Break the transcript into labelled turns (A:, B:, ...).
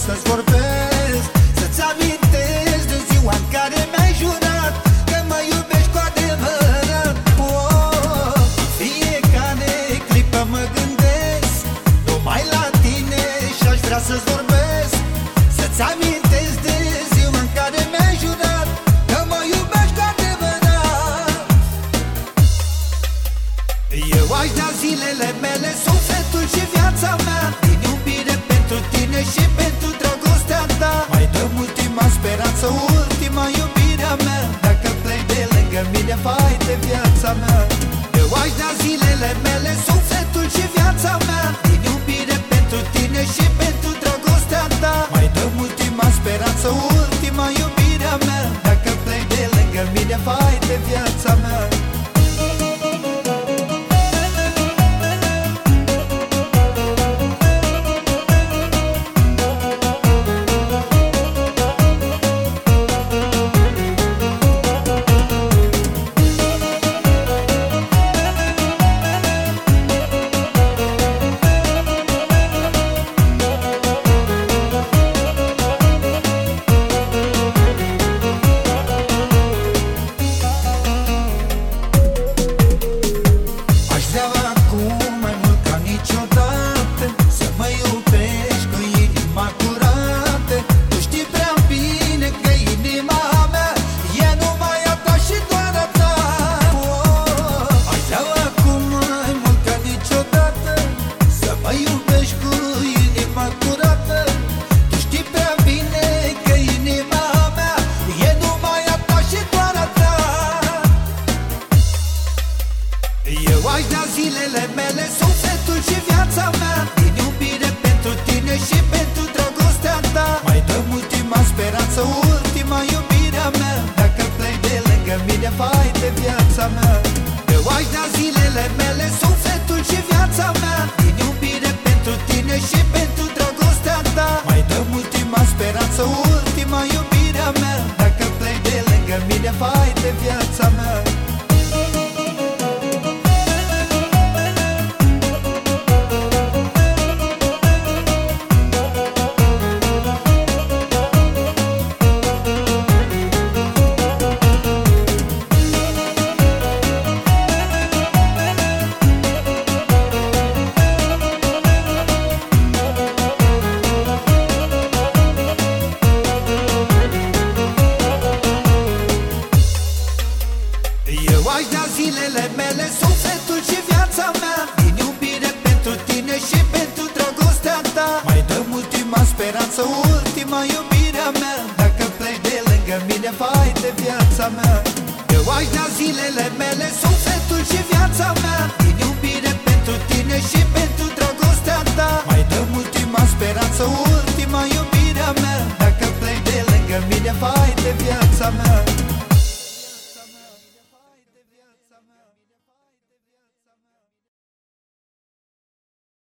A: să-ți vorbesc, să-ți amintesc de ziua în care mi-ai jurat că mă iubești cu adevărat. Fiecare clipă mă gândesc numai la tine și-aș vrea să-ți vorbesc, să-ți amintesc de ziua în care mi-ai jurat că mă iubești cu adevărat. Eu aș da zilele mele, sufletul și viața mea din iubire pentru tine și pentru dragostea ta. Mai dăm ultima speranță, ultima iubirea mea. Dacă pleci de lângă mine, vai de viața mea. Eu aș da zilele mele, sufletul și viața mea din iubire pentru tine și pentru dragostea ta. Mai dăm ultima speranță, ultima iubirea mea. Dacă pleci de lângă mine, vai de viața mea. Eu aș da zilele mele, sufletul și viața mea din iubire pentru tine și pentru dragostea ta. Mai dăm ultima speranță, ultima iubirea mea. Dacă pleci de lângă mine, vai de viața mea. Eu aș da zilele mele, sufletul și viața mea din iubire pentru tine și pentru dragostea ta. Mai dăm ultima speranță, ultima iubirea mea. Dacă pleci de lângă mine, vai de viața mea. Eu aș da zilele mele, sufletul și viața mea din iubire pentru tine și pentru dragostea ta. Mai dăm ultima speranță, ultima iubirea mea. Dacă pleci de lângă mine, vai de viața mea. Eu aș da zilele mele, sufletul și viața mea din iubire pentru tine și pentru dragostea ta. Mai dăm ultima speranță, ultima iubirea mea. Dacă pleci de lângă mine, vai de viața mea.